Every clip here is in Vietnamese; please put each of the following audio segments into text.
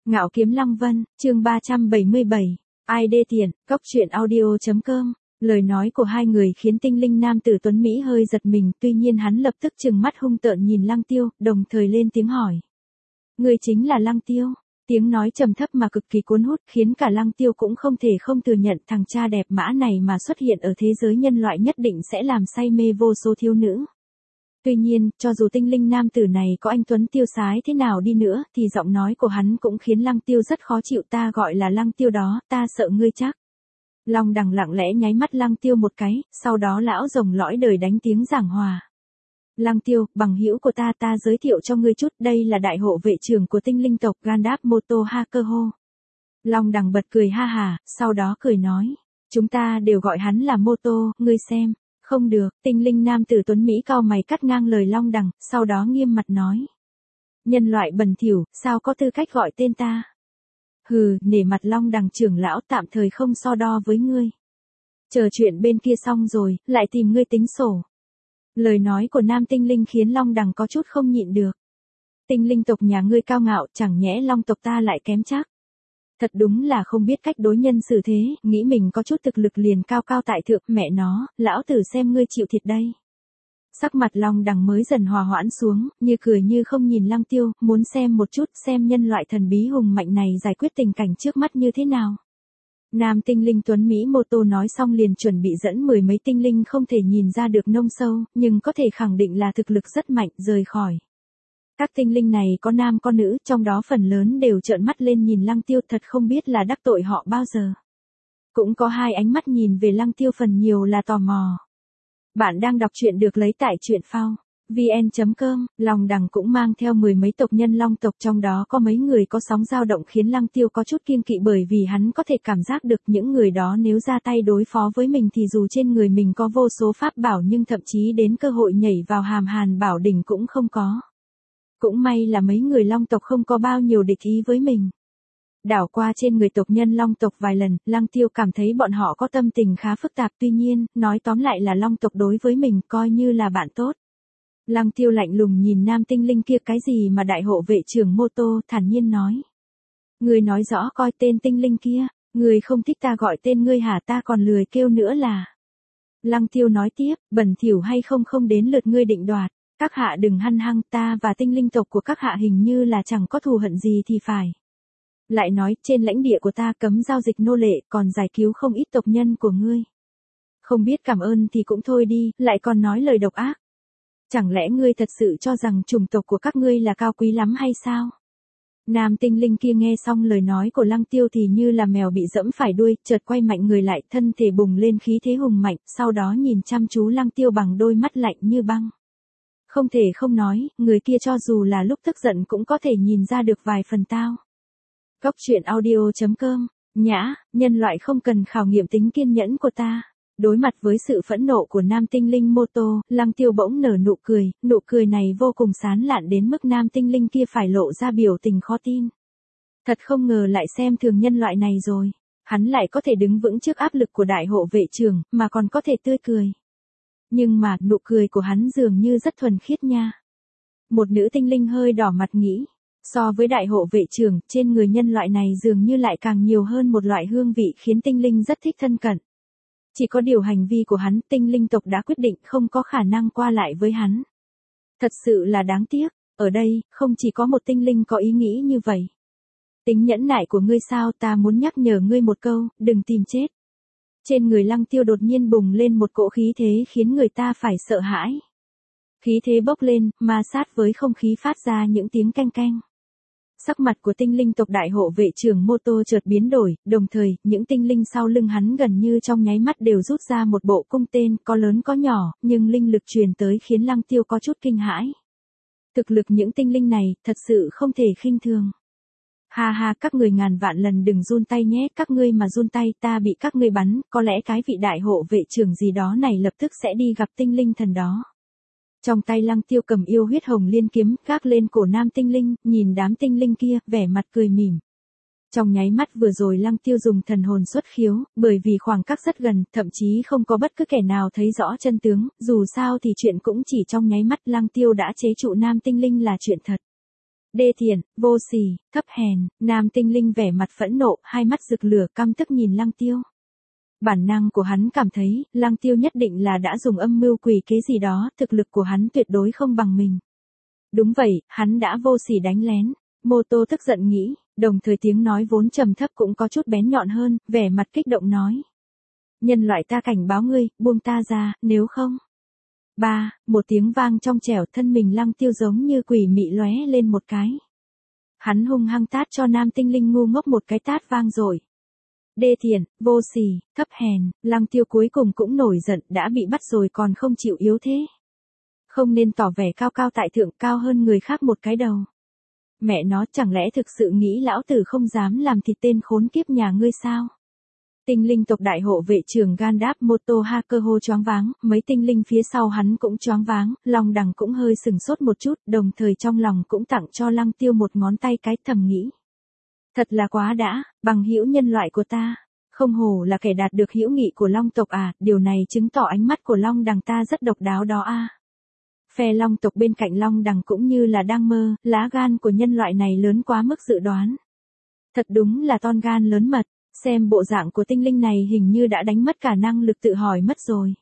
Ngạo Kiếm Lăng Vân, chương 377. Ai đê tiện, cóc truyện audio.com. Lời nói của hai người khiến tinh linh nam tử tuấn Mỹ hơi giật mình, tuy nhiên hắn lập tức trừng mắt hung tợn nhìn Lăng Tiêu, đồng thời lên tiếng hỏi. Người chính là Lăng Tiêu. Tiếng nói trầm thấp mà cực kỳ cuốn hút khiến cả Lăng Tiêu cũng không thể không thừa nhận thằng cha đẹp mã này mà xuất hiện ở thế giới nhân loại nhất định sẽ làm say mê vô số thiếu nữ. Tuy nhiên, cho dù tinh linh nam tử này có anh tuấn tiêu sái thế nào đi nữa, thì giọng nói của hắn cũng khiến Lăng Tiêu rất khó chịu. Ta gọi là Lăng Tiêu đó, ta sợ ngươi chắc. Long Đằng lặng lẽ nháy mắt Lăng Tiêu một cái, sau đó lão rồng lõi đời đánh tiếng giảng hòa. Lăng Tiêu, bằng hữu của ta giới thiệu cho ngươi chút, đây là đại hộ vệ trưởng của tinh linh tộc Gandalf Moto Hakeho. Long Đằng bật cười ha hà, sau đó cười nói, chúng ta đều gọi hắn là Moto, ngươi xem. Không được, tinh linh nam tử tuấn Mỹ cau mày cắt ngang lời Long Đằng, sau đó nghiêm mặt nói. Nhân loại bẩn thỉu, sao có tư cách gọi tên ta? Hừ, nể mặt Long Đằng trưởng lão tạm thời không so đo với ngươi. Chờ chuyện bên kia xong rồi, lại tìm ngươi tính sổ. Lời nói của nam tinh linh khiến Long Đằng có chút không nhịn được. Tinh linh tộc nhà ngươi cao ngạo, chẳng nhẽ Long tộc ta lại kém chắc. Thật đúng là không biết cách đối nhân xử thế, nghĩ mình có chút thực lực liền cao cao tại thượng, mẹ nó, lão tử xem ngươi chịu thiệt đây. Sắc mặt Long Đằng mới dần hòa hoãn xuống, như cười như không nhìn Lăng Tiêu, muốn xem một chút xem nhân loại thần bí hùng mạnh này giải quyết tình cảnh trước mắt như thế nào. Nam tinh linh tuấn Mỹ Moto nói xong liền chuẩn bị dẫn mười mấy tinh linh không thể nhìn ra được nông sâu, nhưng có thể khẳng định là thực lực rất mạnh, rời khỏi. Các tinh linh này có nam có nữ, trong đó phần lớn đều trợn mắt lên nhìn Lăng Tiêu, thật không biết là đắc tội họ bao giờ. Cũng có hai ánh mắt nhìn về Lăng Tiêu, phần nhiều là tò mò. Bạn đang đọc truyện được lấy tại truyện phao vn.com. Long Đằng cũng mang theo mười mấy tộc nhân long tộc, trong đó có mấy người có sóng dao động khiến Lăng Tiêu có chút kiêng kỵ, bởi vì hắn có thể cảm giác được những người đó nếu ra tay đối phó với mình thì dù trên người mình có vô số pháp bảo nhưng thậm chí đến cơ hội nhảy vào hàm hàn bảo đỉnh cũng không có. Cũng may là mấy người long tộc không có bao nhiêu địch ý với mình. Đảo qua trên người tộc nhân long tộc vài lần, Lăng Tiêu cảm thấy bọn họ có tâm tình khá phức tạp, tuy nhiên, nói tóm lại là long tộc đối với mình coi như là bạn tốt. Lăng Tiêu lạnh lùng nhìn nam tinh linh kia, cái gì mà đại hộ vệ trưởng Moto, thản nhiên nói. Người nói rõ coi tên tinh linh kia, người không thích ta gọi tên ngươi hả, ta còn lười kêu nữa là. Lăng Tiêu nói tiếp, bẩn thỉu hay không không đến lượt ngươi định đoạt. Các hạ đừng hăn hăng, ta và tinh linh tộc của các hạ hình như là chẳng có thù hận gì thì phải. Lại nói, trên lãnh địa của ta cấm giao dịch nô lệ, còn giải cứu không ít tộc nhân của ngươi. Không biết cảm ơn thì cũng thôi đi, lại còn nói lời độc ác. Chẳng lẽ ngươi thật sự cho rằng chủng tộc của các ngươi là cao quý lắm hay sao? Nam tinh linh kia nghe xong lời nói của Lăng Tiêu thì như là mèo bị dẫm phải đuôi, chợt quay mạnh người lại, thân thể bùng lên khí thế hùng mạnh, sau đó nhìn chăm chú Lăng Tiêu bằng đôi mắt lạnh như băng. Không thể không nói, người kia cho dù là lúc tức giận cũng có thể nhìn ra được vài phần tao. Cóc truyện audio.com. Nhã, nhân loại không cần khảo nghiệm tính kiên nhẫn của ta. Đối mặt với sự phẫn nộ của nam tinh linh Moto, Lăng Tiêu bỗng nở nụ cười này vô cùng sán lạn đến mức nam tinh linh kia phải lộ ra biểu tình khó tin. Thật không ngờ lại xem thường nhân loại này rồi. Hắn lại có thể đứng vững trước áp lực của đại hộ vệ trưởng, mà còn có thể tươi cười. Nhưng mà, nụ cười của hắn dường như rất thuần khiết nha. Một nữ tinh linh hơi đỏ mặt nghĩ. So với đại hộ vệ trưởng, trên người nhân loại này dường như lại càng nhiều hơn một loại hương vị khiến tinh linh rất thích thân cận. Chỉ có điều hành vi của hắn, tinh linh tộc đã quyết định không có khả năng qua lại với hắn. Thật sự là đáng tiếc, ở đây, không chỉ có một tinh linh có ý nghĩ như vậy. Tính nhẫn nại của ngươi sao, ta muốn nhắc nhở ngươi một câu, đừng tìm chết. Trên người Lăng Tiêu đột nhiên bùng lên một cỗ khí thế khiến người ta phải sợ hãi. Khí thế bốc lên, ma sát với không khí phát ra những tiếng canh canh. Sắc mặt của tinh linh tộc đại hộ vệ trưởng Moto chợt biến đổi, đồng thời, những tinh linh sau lưng hắn gần như trong nháy mắt đều rút ra một bộ cung tên, có lớn có nhỏ, nhưng linh lực truyền tới khiến Lăng Tiêu có chút kinh hãi. Thực lực những tinh linh này, thật sự không thể khinh thường. Ha ha, các người ngàn vạn lần đừng run tay nhé, các ngươi mà run tay ta bị các ngươi bắn, có lẽ cái vị đại hộ vệ trưởng gì đó này lập tức sẽ đi gặp tinh linh thần đó. Trong tay Lăng Tiêu cầm yêu huyết hồng liên kiếm, gác lên cổ nam tinh linh, nhìn đám tinh linh kia, vẻ mặt cười mỉm. Trong nháy mắt vừa rồi Lăng Tiêu dùng thần hồn xuất khiếu, bởi vì khoảng cách rất gần, thậm chí không có bất cứ kẻ nào thấy rõ chân tướng, dù sao thì chuyện cũng chỉ trong nháy mắt Lăng Tiêu đã chế trụ nam tinh linh là chuyện thật. Đê tiện, vô sỉ, thấp hèn, nam tinh linh vẻ mặt phẫn nộ, hai mắt rực lửa căm tức nhìn Lăng Tiêu. Bản năng của hắn cảm thấy, Lăng Tiêu nhất định là đã dùng âm mưu quỷ kế gì đó, thực lực của hắn tuyệt đối không bằng mình. Đúng vậy, hắn đã vô sỉ đánh lén. Mô Tô tức giận nghĩ, đồng thời tiếng nói vốn trầm thấp cũng có chút bén nhọn hơn, vẻ mặt kích động nói. Nhân loại ta cảnh báo ngươi, buông ta ra, nếu không. Một tiếng vang trong trẻo, thân mình Lăng Tiêu giống như quỷ mị lóe lên một cái. Hắn hung hăng tát cho nam tinh linh ngu ngốc một cái tát vang rồi. Đê tiện, vô sỉ, thấp hèn, Lăng Tiêu cuối cùng cũng nổi giận, đã bị bắt rồi còn không chịu yếu thế. Không nên tỏ vẻ cao cao tại thượng, cao hơn người khác một cái đầu. Mẹ nó, chẳng lẽ thực sự nghĩ lão tử không dám làm thịt tên khốn kiếp nhà ngươi sao? Tinh linh tộc đại hộ vệ trưởng Gandalf Motohako choáng váng, mấy tinh linh phía sau hắn cũng choáng váng, Long Đằng cũng hơi sừng sốt một chút, đồng thời trong lòng cũng tặng cho Lăng Tiêu một ngón tay cái, thầm nghĩ. Thật là quá đã, bằng hữu nhân loại của ta, không hổ là kẻ đạt được hữu nghị của Long tộc à, điều này chứng tỏ ánh mắt của Long Đằng ta rất độc đáo đó a. Phe Long tộc bên cạnh Long Đằng cũng như là đang mơ, lá gan của nhân loại này lớn quá mức dự đoán. Thật đúng là ton gan lớn mật, xem bộ dạng của tinh linh này hình như đã đánh mất cả năng lực tự hỏi mất rồi.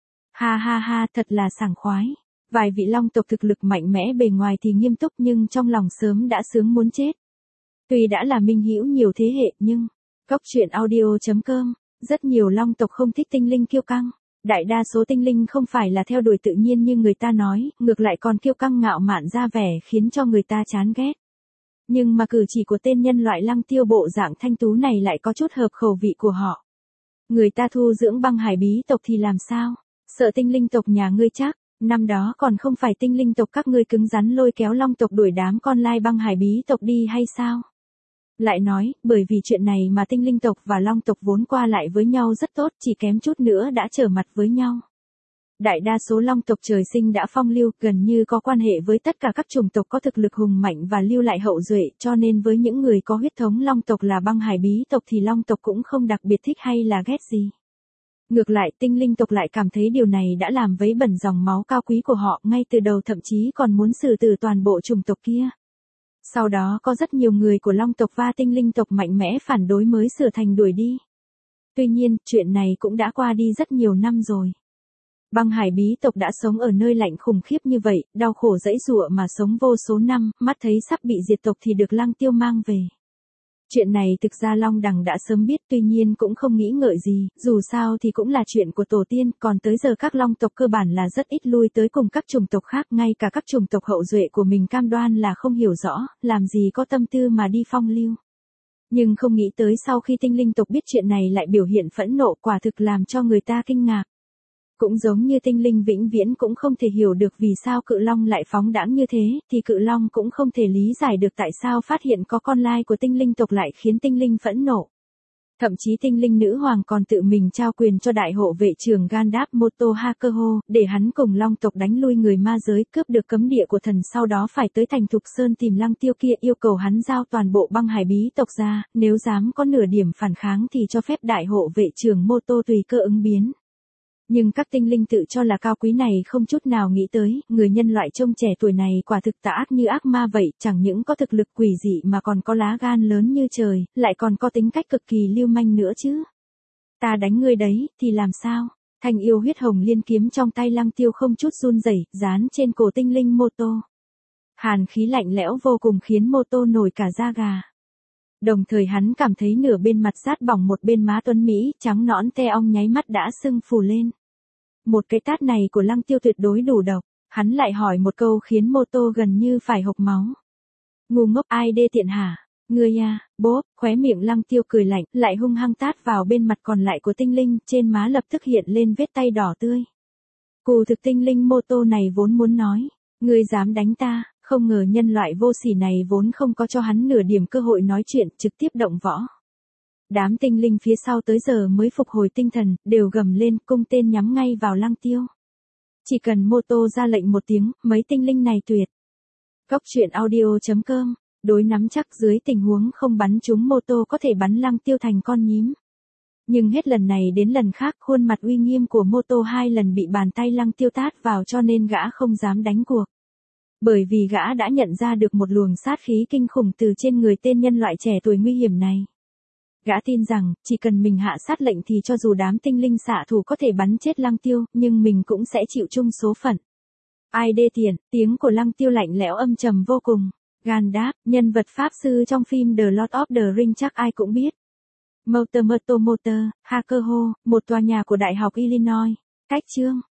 Ha ha ha, thật là sảng khoái. Vài vị Long tộc thực lực mạnh mẽ bề ngoài thì nghiêm túc nhưng trong lòng sớm đã sướng muốn chết. Tuy đã là minh hữu nhiều thế hệ nhưng, Cốc truyện audio.com, rất nhiều Long tộc không thích tinh linh kiêu căng. Đại đa số tinh linh không phải là theo đuổi tự nhiên như người ta nói, ngược lại còn kiêu căng ngạo mạn ra vẻ khiến cho người ta chán ghét. Nhưng mà cử chỉ của tên nhân loại Lăng Tiêu bộ dạng thanh tú này lại có chút hợp khẩu vị của họ. Người ta thu dưỡng băng hải bí tộc thì làm sao? Sợ tinh linh tộc nhà ngươi chắc, năm đó còn không phải tinh linh tộc các ngươi cứng rắn lôi kéo Long tộc đuổi đám con lai băng hải bí tộc đi hay sao? Lại nói, bởi vì chuyện này mà tinh linh tộc và Long tộc vốn qua lại với nhau rất tốt, chỉ kém chút nữa đã trở mặt với nhau. Đại đa số Long tộc trời sinh đã phong lưu, gần như có quan hệ với tất cả các chủng tộc có thực lực hùng mạnh và lưu lại hậu duệ, cho nên với những người có huyết thống Long tộc là băng hải bí tộc thì Long tộc cũng không đặc biệt thích hay là ghét gì. Ngược lại, tinh linh tộc lại cảm thấy điều này đã làm vấy bẩn dòng máu cao quý của họ, ngay từ đầu thậm chí còn muốn xử tử toàn bộ chủng tộc kia. Sau đó có rất nhiều người của Long tộc và tinh linh tộc mạnh mẽ phản đối mới sửa thành đuổi đi. Tuy nhiên, chuyện này cũng đã qua đi rất nhiều năm rồi. Băng hải bí tộc đã sống ở nơi lạnh khủng khiếp như vậy, đau khổ dẫy dụa mà sống vô số năm, mắt thấy sắp bị diệt tộc thì được Lăng Tiêu mang về. Chuyện này thực ra Long Đằng đã sớm biết, tuy nhiên cũng không nghĩ ngợi gì, dù sao thì cũng là chuyện của tổ tiên, còn tới giờ các Long tộc cơ bản là rất ít lui tới cùng các chủng tộc khác, ngay cả các chủng tộc hậu duệ của mình cam đoan là không hiểu rõ, làm gì có tâm tư mà đi phong lưu. Nhưng không nghĩ tới sau khi tinh linh tộc biết chuyện này lại biểu hiện phẫn nộ, quả thực làm cho người ta kinh ngạc. Cũng giống như tinh linh vĩnh viễn cũng không thể hiểu được vì sao cự long lại phóng đãng như thế, thì cự long cũng không thể lý giải được tại sao phát hiện có con lai của tinh linh tộc lại khiến tinh linh phẫn nộ. Thậm chí tinh linh nữ hoàng còn tự mình trao quyền cho đại hộ vệ trưởng Gandalf Motohako, để hắn cùng Long tộc đánh lui người ma giới, cướp được cấm địa của thần, sau đó phải tới thành Thục Sơn tìm Lăng Tiêu kia, yêu cầu hắn giao toàn bộ băng hải bí tộc ra, nếu dám có nửa điểm phản kháng thì cho phép đại hộ vệ trưởng Moto tùy cơ ứng biến. Nhưng các tinh linh tự cho là cao quý này không chút nào nghĩ tới, người nhân loại trông trẻ tuổi này quả thực tà ác như ác ma vậy, chẳng những có thực lực quỷ dị mà còn có lá gan lớn như trời, lại còn có tính cách cực kỳ lưu manh nữa chứ. Ta đánh ngươi đấy, thì làm sao? Thanh yêu huyết hồng liên kiếm trong tay Lăng Tiêu không chút run rẩy, dán trên cổ tinh linh Moto. Hàn khí lạnh lẽo vô cùng khiến Moto nổi cả da gà. Đồng thời hắn cảm thấy nửa bên mặt rát bỏng, một bên má tuấn Mỹ, trắng nõn te ong nháy mắt đã sưng phù lên. Một cái tát này của Lăng Tiêu tuyệt đối đủ độc, hắn lại hỏi một câu khiến Moto gần như phải hộc máu. Ngu ngốc, ai đê tiện hả? Ngươi à, bốp, khóe miệng Lăng Tiêu cười lạnh, lại hung hăng tát vào bên mặt còn lại của tinh linh, trên má lập tức hiện lên vết tay đỏ tươi. Cù thực tinh linh Moto này vốn muốn nói, ngươi dám đánh ta, không ngờ nhân loại vô sỉ này vốn không có cho hắn nửa điểm cơ hội nói chuyện, trực tiếp động võ. Đám tinh linh phía sau tới giờ mới phục hồi tinh thần, đều gầm lên, cung tên nhắm ngay vào Lăng Tiêu. Chỉ cần Moto ra lệnh một tiếng, mấy tinh linh này tuyệt. Cốc truyện audio.com, đối nắm chắc dưới tình huống không bắn trúng Moto có thể bắn Lăng Tiêu thành con nhím. Nhưng hết lần này đến lần khác, khuôn mặt uy nghiêm của Moto 2 lần bị bàn tay Lăng Tiêu tát vào cho nên gã không dám đánh cuộc. Bởi vì gã đã nhận ra được một luồng sát khí kinh khủng từ trên người tên nhân loại trẻ tuổi nguy hiểm này. Gã tin rằng, chỉ cần mình hạ sát lệnh thì cho dù đám tinh linh xạ thủ có thể bắn chết Lăng Tiêu, nhưng mình cũng sẽ chịu chung số phận. Ai đê tiện, tiếng của Lăng Tiêu lạnh lẽo âm trầm vô cùng. Gandalf, nhân vật pháp sư trong phim The Lord of the Rings chắc ai cũng biết. Motor, Hacker Hall, một tòa nhà của Đại học Illinois. Cách chương